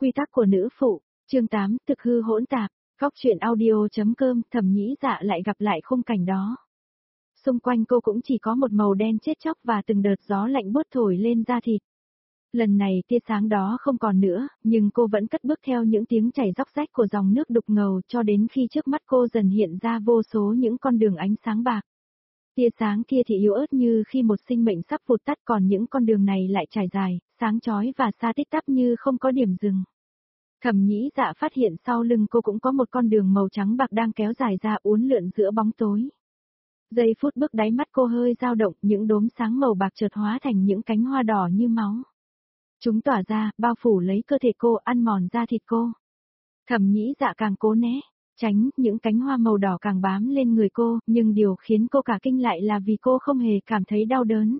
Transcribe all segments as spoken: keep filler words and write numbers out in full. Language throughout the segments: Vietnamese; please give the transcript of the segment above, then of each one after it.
Quy tắc của nữ phụ, chương tám, thực hư hỗn tạp, góc truyện audio.com, Thẩm Nhĩ Dạ lại gặp lại khung cảnh đó. Xung quanh cô cũng chỉ có một màu đen chết chóc và từng đợt gió lạnh buốt thổi lên da thịt. Lần này tia sáng đó không còn nữa, nhưng cô vẫn cất bước theo những tiếng chảy róc rách của dòng nước đục ngầu cho đến khi trước mắt cô dần hiện ra vô số những con đường ánh sáng bạc. Tia sáng kia thì yếu ớt như khi một sinh mệnh sắp vụt tắt, còn những con đường này lại trải dài, sáng chói và xa tít tắp như không có điểm dừng. Thẩm Nhĩ Dạ phát hiện sau lưng cô cũng có một con đường màu trắng bạc đang kéo dài ra uốn lượn giữa bóng tối. Giây phút bước đáy mắt cô hơi dao động, những đốm sáng màu bạc chợt hóa thành những cánh hoa đỏ như máu. Chúng tỏa ra, bao phủ lấy cơ thể cô, ăn mòn da thịt cô. Thẩm Nhĩ Dạ càng cố né, tránh, những cánh hoa màu đỏ càng bám lên người cô, nhưng điều khiến cô cả kinh lại là vì cô không hề cảm thấy đau đớn.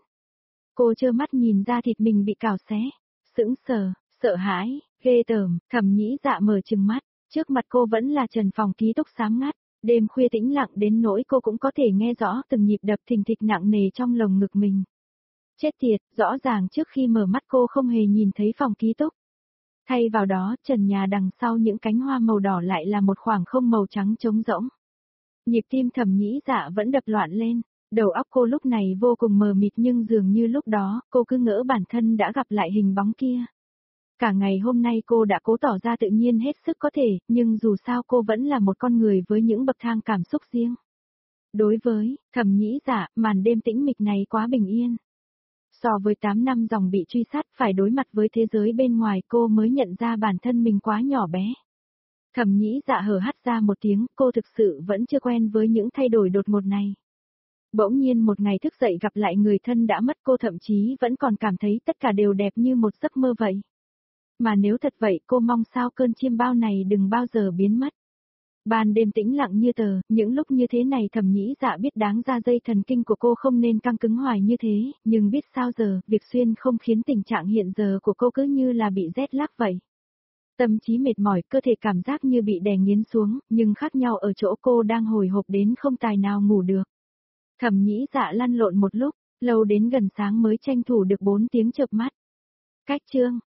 Cô trơ mắt nhìn da thịt mình bị cào xé, sững sờ, sợ hãi, ghê tởm. Thẩm Nhĩ Dạ mở trừng mắt, trước mặt cô vẫn là trần phòng ký túc xám ngắt, đêm khuya tĩnh lặng đến nỗi cô cũng có thể nghe rõ từng nhịp đập thình thịch nặng nề trong lồng ngực mình. Chết tiệt, rõ ràng trước khi mở mắt cô không hề nhìn thấy phòng ký túc. Thay vào đó, trần nhà đằng sau những cánh hoa màu đỏ lại là một khoảng không màu trắng trống rỗng. Nhịp tim Thẩm Nhĩ Dạ vẫn đập loạn lên, đầu óc cô lúc này vô cùng mờ mịt, nhưng dường như lúc đó, cô cứ ngỡ bản thân đã gặp lại hình bóng kia. Cả ngày hôm nay cô đã cố tỏ ra tự nhiên hết sức có thể, nhưng dù sao cô vẫn là một con người với những bậc thang cảm xúc riêng. Đối với Thẩm Nhĩ Dạ, màn đêm tĩnh mịch này quá bình yên. So với tám năm dòng bị truy sát, phải đối mặt với thế giới bên ngoài, cô mới nhận ra bản thân mình quá nhỏ bé. Thẩm Nhĩ Dạ hở hắt ra một tiếng, cô thực sự vẫn chưa quen với những thay đổi đột ngột này. Bỗng nhiên một ngày thức dậy gặp lại người thân đã mất, cô thậm chí vẫn còn cảm thấy tất cả đều đẹp như một giấc mơ vậy. Mà nếu thật vậy, cô mong sao cơn chiêm bao này đừng bao giờ biến mất. Ban đêm tĩnh lặng như tờ, những lúc như thế này Thẩm Nhĩ Dạ biết đáng ra dây thần kinh của cô không nên căng cứng hoài như thế, nhưng biết sao giờ, việc xuyên không khiến tình trạng hiện giờ của cô cứ như là bị rét lắc vậy. Tâm trí mệt mỏi, cơ thể cảm giác như bị đè nghiến xuống, nhưng khác nhau ở chỗ cô đang hồi hộp đến không tài nào ngủ được. Thẩm Nhĩ Dạ lăn lộn một lúc, lâu đến gần sáng mới tranh thủ được bốn tiếng chợp mắt. Cách chương,